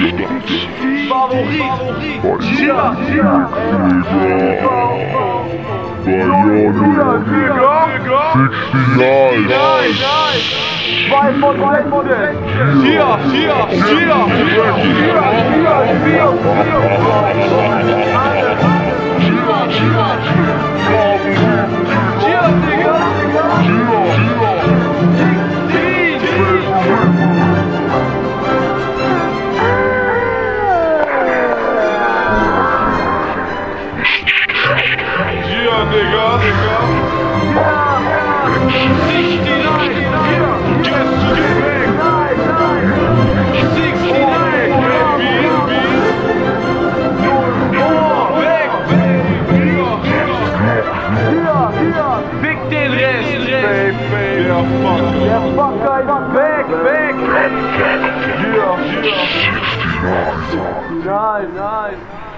Favorit. Hier. Zwei von Modell. Hier. Fick den Rest, der Fucker ist weg. Nein.